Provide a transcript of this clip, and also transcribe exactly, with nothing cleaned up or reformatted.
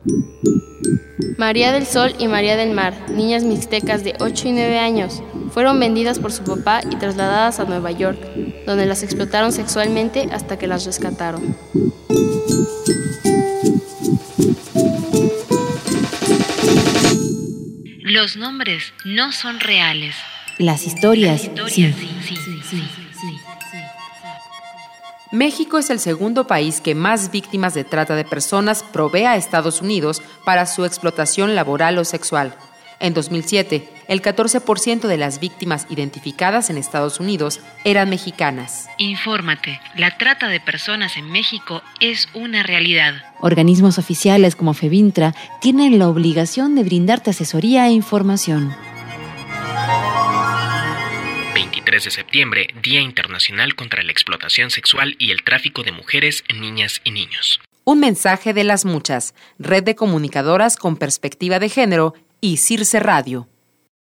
María del Sol y María del Mar, niñas mixtecas de ocho y nueve años, fueron vendidas por su papá y trasladadas a Nueva York, donde las explotaron sexualmente hasta que las rescataron. Los nombres no son reales. Las historias, Las historias sí. sí, sí, sí, sí, sí. México es el segundo país que más víctimas de trata de personas provee a Estados Unidos para su explotación laboral o sexual. En dos mil siete, el catorce por ciento de las víctimas identificadas en Estados Unidos eran mexicanas. Infórmate, la trata de personas en México es una realidad. Organismos oficiales como FEBINTRA tienen la obligación de brindarte asesoría e información. veintitrés de septiembre, Día Internacional contra la Explotación Sexual y el Tráfico de Mujeres, Niñas y Niños. Un mensaje de Las Muchas, Red de Comunicadoras con Perspectiva de Género y Circe Radio.